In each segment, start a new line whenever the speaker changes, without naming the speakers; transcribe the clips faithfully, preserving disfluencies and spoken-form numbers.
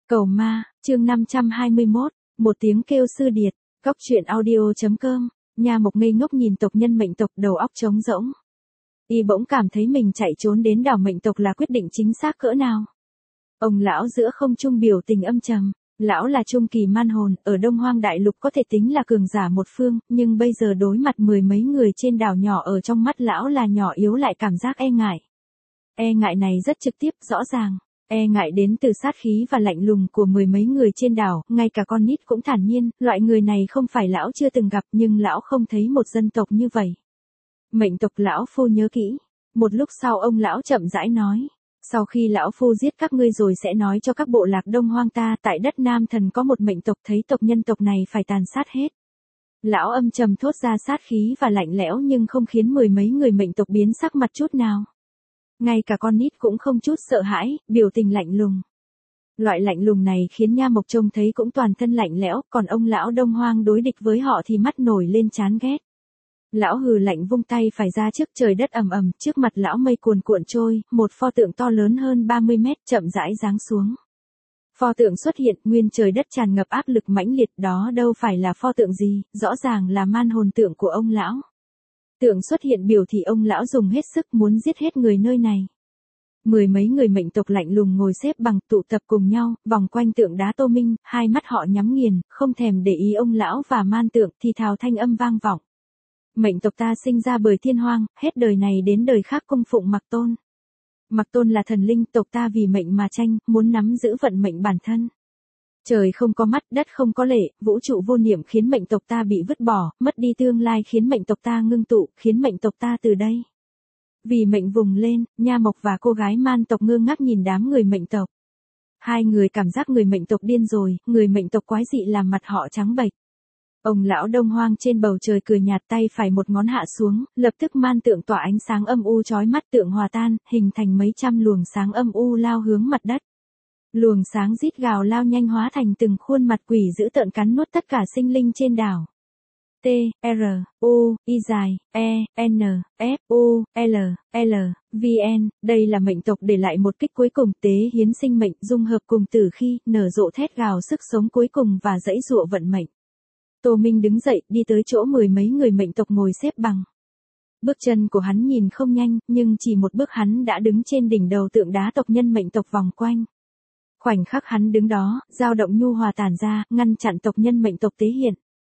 Cầu ma, chương năm trăm hai mươi mốt, một tiếng kêu sư điệt, góc truyện audio.com, Nha Mộc ngây ngốc nhìn tộc nhân mệnh tộc đầu óc trống rỗng. Y bỗng cảm thấy mình chạy trốn đến đảo mệnh tộc là quyết định chính xác cỡ nào. Ông lão giữa không trung biểu tình âm trầm, lão là trung kỳ man hồn, ở Đông Hoang Đại Lục có thể tính là cường giả một phương, nhưng bây giờ đối mặt mười mấy người trên đảo nhỏ ở trong mắt lão là nhỏ yếu lại cảm giác e ngại. E ngại này rất trực tiếp, rõ ràng. E ngại đến từ sát khí và lạnh lùng của mười mấy người trên đảo, ngay cả con nít cũng thản nhiên, loại người này không phải lão chưa từng gặp nhưng lão không thấy một dân tộc như vậy. Mệnh tộc lão phu nhớ kỹ. Một lúc sau ông lão chậm rãi nói. Sau khi lão phu giết các ngươi rồi sẽ nói cho các bộ lạc Đông Hoang ta tại đất Nam Thần có một mệnh tộc thấy tộc nhân tộc này phải tàn sát hết. Lão âm trầm thốt ra sát khí và lạnh lẽo nhưng không khiến mười mấy người mệnh tộc biến sắc mặt chút nào. Ngay cả con nít cũng không chút sợ hãi, biểu tình lạnh lùng. Loại lạnh lùng này khiến Nha Mộc trông thấy cũng toàn thân lạnh lẽo, còn ông lão Đông Hoang đối địch với họ thì mắt nổi lên chán ghét. Lão hừ lạnh vung tay phải ra trước trời đất ầm ầm, trước mặt lão mây cuồn cuộn trôi, một pho tượng to lớn hơn ba mươi mét chậm rãi giáng xuống. Pho tượng xuất hiện, nguyên trời đất tràn ngập áp lực mãnh liệt, đó đâu phải là pho tượng gì, rõ ràng là man hồn tượng của ông lão. Tượng xuất hiện biểu thị ông lão dùng hết sức muốn giết hết người nơi này. Mười mấy người mệnh tộc lạnh lùng ngồi xếp bằng tụ tập cùng nhau, vòng quanh tượng đá Tô Minh, hai mắt họ nhắm nghiền, không thèm để ý ông lão và man tượng, thì thào thanh âm vang vọng. Mệnh tộc ta sinh ra bởi thiên hoang, hết đời này đến đời khác cung phụng Mạc Tôn. Mạc Tôn là thần linh, tộc ta vì mệnh mà tranh, muốn nắm giữ vận mệnh bản thân. Trời không có mắt, đất không có lệ, vũ trụ vô niệm khiến mệnh tộc ta bị vứt bỏ, mất đi tương lai khiến mệnh tộc ta ngưng tụ, khiến mệnh tộc ta từ đây. Vì mệnh vùng lên, Nha Mộc và cô gái man tộc ngơ ngác nhìn đám người mệnh tộc. Hai người cảm giác người mệnh tộc điên rồi, người mệnh tộc quái dị làm mặt họ trắng bệch. Ông lão Đông Hoang trên bầu trời cười nhạt, tay phải một ngón hạ xuống, lập tức man tượng tỏa ánh sáng âm u chói mắt, tượng hòa tan, hình thành mấy trăm luồng sáng âm u lao hướng mặt đất. Luồng sáng rít gào lao nhanh hóa thành từng khuôn mặt quỷ dữ tợn cắn nuốt tất cả sinh linh trên đảo. T, R, U, I dài, E, N, F, U, L, L, V N, đây là mệnh tộc để lại một kích cuối cùng, tế hiến sinh mệnh, dung hợp cùng tử khi, nở rộ thét gào sức sống cuối cùng và dãy dụa vận mệnh. Tô Minh đứng dậy, đi tới chỗ mười mấy người mệnh tộc ngồi xếp bằng. Bước chân của hắn nhìn không nhanh, nhưng chỉ một bước hắn đã đứng trên đỉnh đầu tượng đá tộc nhân mệnh tộc vòng quanh. Khoảnh khắc hắn đứng đó, dao động nhu hòa tản ra, ngăn chặn tộc nhân mệnh tộc tế hiện.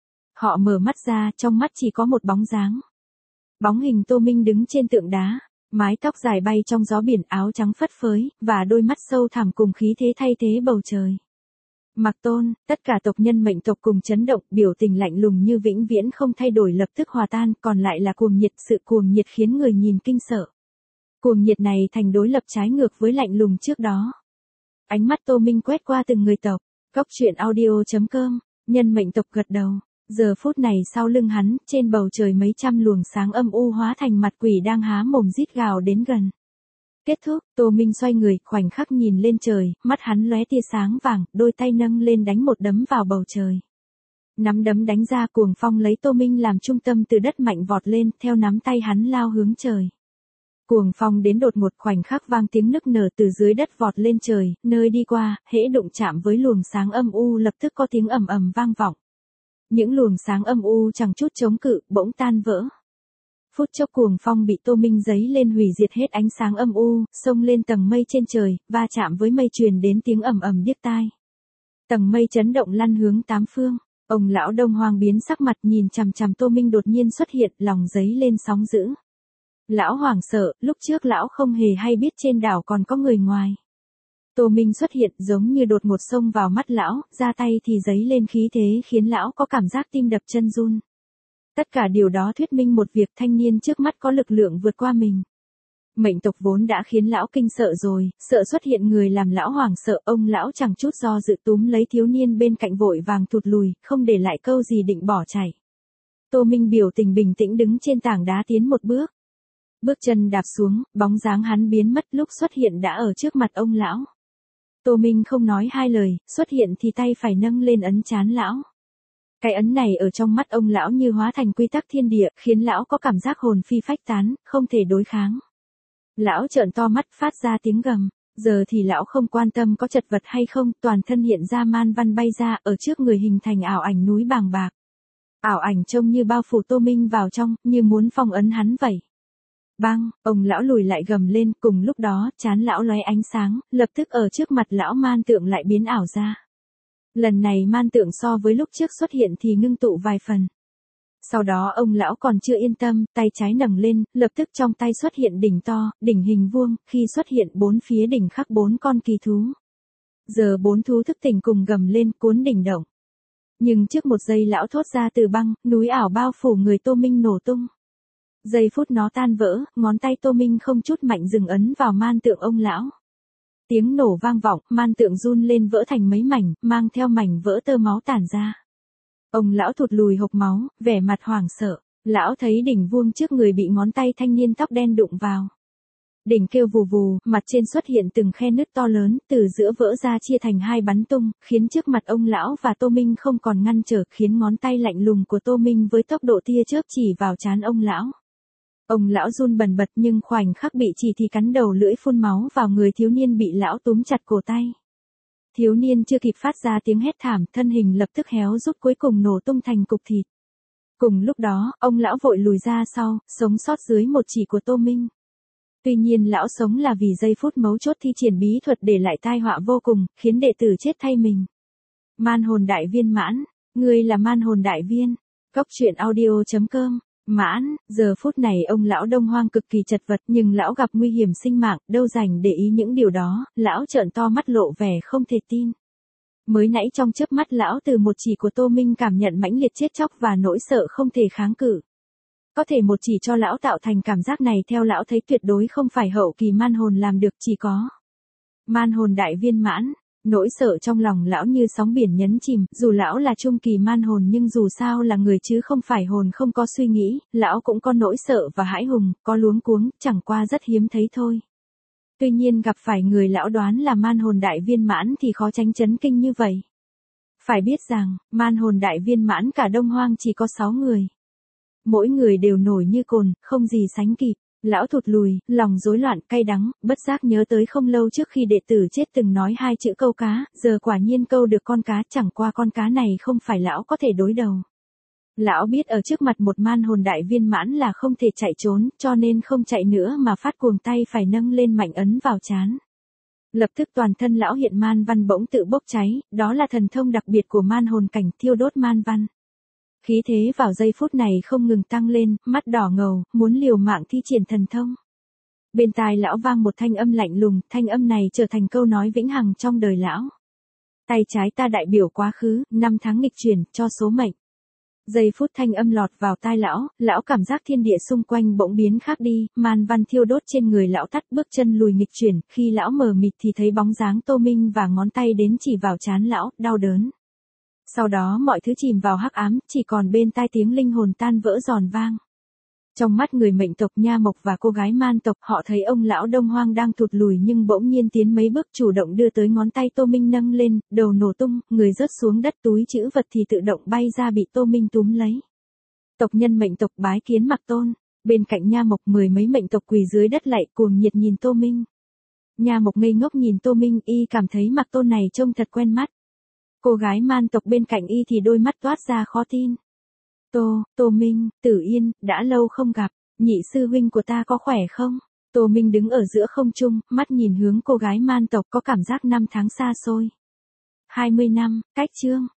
Họ mở mắt ra, trong mắt chỉ có một bóng dáng. Bóng hình Tô Minh đứng trên tượng đá, mái tóc dài bay trong gió biển, áo trắng phất phới, và đôi mắt sâu thẳm cùng khí thế thay thế bầu trời. Mạc Tôn, tất cả tộc nhân mệnh tộc cùng chấn động, biểu tình lạnh lùng như vĩnh viễn không thay đổi lập tức hòa tan, còn lại là cuồng nhiệt, sự cuồng nhiệt khiến người nhìn kinh sợ. Cuồng nhiệt này thành đối lập trái ngược với lạnh lùng trước đó. Ánh mắt Tô Minh quét qua từng người tộc, góc truyện audio.com, nhân mệnh tộc gật đầu. Giờ phút này sau lưng hắn, trên bầu trời mấy trăm luồng sáng âm u hóa thành mặt quỷ đang há mồm rít gào đến gần. Kết thúc, Tô Minh xoay người, khoảnh khắc nhìn lên trời, mắt hắn lóe tia sáng vàng, đôi tay nâng lên đánh một đấm vào bầu trời. Nắm đấm đánh ra, cuồng phong lấy Tô Minh làm trung tâm từ đất mạnh vọt lên, theo nắm tay hắn lao hướng trời. Cuồng phong đến đột ngột, khoảnh khắc vang tiếng nức nở từ dưới đất vọt lên trời, nơi đi qua, hễ đụng chạm với luồng sáng âm u lập tức có tiếng ầm ầm vang vọng. Những luồng sáng âm u chẳng chút chống cự, bỗng tan vỡ. Phút chốc cuồng phong bị Tô Minh giấy lên hủy diệt hết ánh sáng âm u, xông lên tầng mây trên trời, va chạm với mây truyền đến tiếng ầm ầm điếc tai. Tầng mây chấn động lăn hướng tám phương, ông lão Đông Hoang biến sắc mặt nhìn chằm chằm Tô Minh đột nhiên xuất hiện, lòng giấy lên sóng dữ. Lão hoảng sợ, lúc trước lão không hề hay biết trên đảo còn có người ngoài. Tô Minh xuất hiện giống như đột ngột xông vào mắt lão, ra tay thì giấy lên khí thế khiến lão có cảm giác tim đập chân run. Tất cả điều đó thuyết minh một việc, thanh niên trước mắt có lực lượng vượt qua mình. Mệnh tộc vốn đã khiến lão kinh sợ rồi, sợ xuất hiện người làm lão hoảng sợ, ông lão chẳng chút do dự túm lấy thiếu niên bên cạnh vội vàng thụt lùi, không để lại câu gì định bỏ chạy. Tô Minh biểu tình bình tĩnh đứng trên tảng đá tiến một bước. Bước chân đạp xuống, bóng dáng hắn biến mất, lúc xuất hiện đã ở trước mặt ông lão. Tô Minh không nói hai lời, xuất hiện thì tay phải nâng lên ấn trán lão. Cái ấn này ở trong mắt ông lão như hóa thành quy tắc thiên địa, khiến lão có cảm giác hồn phi phách tán, không thể đối kháng. Lão trợn to mắt phát ra tiếng gầm, Giờ thì lão không quan tâm có chật vật hay không, toàn thân hiện ra man văn bay ra, ở trước người hình thành ảo ảnh núi bàng bạc. Ảo ảnh trông như bao phủ Tô Minh vào trong, như muốn phong ấn hắn vậy. Bang, ông lão lùi lại gầm lên, cùng lúc đó, trán lão lóe ánh sáng, lập tức ở trước mặt lão man tượng lại biến ảo ra. Lần này man tượng so với lúc trước xuất hiện thì ngưng tụ vài phần. Sau đó ông lão còn chưa yên tâm, tay trái nâng lên, lập tức trong tay xuất hiện đỉnh to, đỉnh hình vuông, khi xuất hiện bốn phía đỉnh khắc bốn con kỳ thú. Giờ bốn thú thức tỉnh cùng gầm lên cuốn đỉnh động. Nhưng trước một giây lão thốt ra từ băng, núi ảo bao phủ người Tô Minh nổ tung. Giây phút nó tan vỡ, ngón tay Tô Minh không chút mạnh dừng ấn vào man tượng ông lão. Tiếng nổ vang vọng, man tượng run lên vỡ thành mấy mảnh, mang theo mảnh vỡ tơ máu tản ra. Ông lão thụt lùi hộc máu, vẻ mặt hoảng sợ. Lão thấy đỉnh vuông trước người bị ngón tay thanh niên tóc đen đụng vào. Đỉnh kêu vù vù, mặt trên xuất hiện từng khe nứt to lớn, từ giữa vỡ ra chia thành hai bắn tung, khiến trước mặt ông lão và Tô Minh không còn ngăn trở, khiến ngón tay lạnh lùng của Tô Minh với tốc độ tia chớp chỉ vào trán ông lão. Ông lão run bần bật nhưng khoảnh khắc bị chỉ thì cắn đầu lưỡi phun máu vào người thiếu niên bị lão túm chặt cổ tay. Thiếu niên chưa kịp phát ra tiếng hét thảm, thân hình lập tức héo rút cuối cùng nổ tung thành cục thịt. Cùng lúc đó, ông lão vội lùi ra sau, sống sót dưới một chỉ của Tô Minh. Tuy nhiên lão sống là vì giây phút mấu chốt thi triển bí thuật để lại tai họa vô cùng, khiến đệ tử chết thay mình. Man hồn đại viên mãn, ngươi là man hồn đại viên. Cốc truyện audio chấm com. Mãn, giờ phút này ông lão Đông Hoang cực kỳ chật vật nhưng lão gặp nguy hiểm sinh mạng, đâu rảnh để ý những điều đó, lão trợn to mắt lộ vẻ không thể tin. Mới nãy trong chớp mắt lão từ một chỉ của Tô Minh cảm nhận mãnh liệt chết chóc và nỗi sợ không thể kháng cự. Có thể một chỉ cho lão tạo thành cảm giác này theo lão thấy tuyệt đối không phải hậu kỳ man hồn làm được, chỉ có man hồn đại viên mãn. Nỗi sợ trong lòng lão như sóng biển nhấn chìm, dù lão là trung kỳ man hồn nhưng dù sao là người chứ không phải hồn không có suy nghĩ, lão cũng có nỗi sợ và hãi hùng, có luống cuống, chẳng qua rất hiếm thấy thôi. Tuy nhiên gặp phải người lão đoán là man hồn đại viên mãn thì khó tránh chấn kinh như vậy. Phải biết rằng, man hồn đại viên mãn cả Đông Hoang chỉ có sáu người. Mỗi người đều nổi như cồn, không gì sánh kịp. Lão thụt lùi, lòng rối loạn, cay đắng, bất giác nhớ tới không lâu trước khi đệ tử chết từng nói hai chữ câu cá, giờ quả nhiên câu được con cá, chẳng qua con cá này không phải lão có thể đối đầu. Lão biết ở trước mặt một man hồn đại viên mãn là không thể chạy trốn, cho nên không chạy nữa mà phát cuồng tay phải nâng lên mạnh ấn vào trán. Lập tức toàn thân lão hiện man văn bỗng tự bốc cháy, đó là thần thông đặc biệt của man hồn cảnh, thiêu đốt man văn. Khí thế vào giây phút này không ngừng tăng lên, mắt đỏ ngầu, muốn liều mạng thi triển thần thông. Bên tai lão vang một thanh âm lạnh lùng, thanh âm này trở thành câu nói vĩnh hằng trong đời lão. Tay trái ta đại biểu quá khứ, năm tháng nghịch chuyển, cho số mệnh. Giây phút thanh âm lọt vào tai lão, lão cảm giác thiên địa xung quanh bỗng biến khác đi, man văn thiêu đốt trên người lão tắt, bước chân lùi nghịch chuyển, khi lão mờ mịt thì thấy bóng dáng Tô Minh và ngón tay đến chỉ vào trán lão, đau đớn. Sau đó mọi thứ chìm vào hắc ám, chỉ còn bên tai tiếng linh hồn tan vỡ giòn vang. Trong mắt người mệnh tộc Nha Mộc và cô gái man tộc, họ thấy ông lão Đông Hoang đang thụt lùi nhưng bỗng nhiên tiến mấy bước chủ động đưa tới ngón tay Tô Minh nâng lên, đầu nổ tung, người rớt xuống đất, túi trữ vật thì tự động bay ra bị Tô Minh túm lấy. Tộc nhân mệnh tộc bái kiến Mạc Tôn, bên cạnh Nha Mộc mười mấy mệnh tộc quỳ dưới đất lạy cuồng nhiệt nhìn Tô Minh. Nha Mộc ngây ngốc nhìn Tô Minh, y cảm thấy Mạc Tôn này trông thật quen mắt. Cô gái man tộc bên cạnh y thì đôi mắt toát ra khó tin. Tô, Tô Minh, Tử Yên, đã lâu không gặp, nhị sư huynh của ta có khỏe không? Tô Minh đứng ở giữa không trung, mắt nhìn hướng cô gái man tộc có cảm giác năm tháng xa xôi. hai mươi năm, cách chương,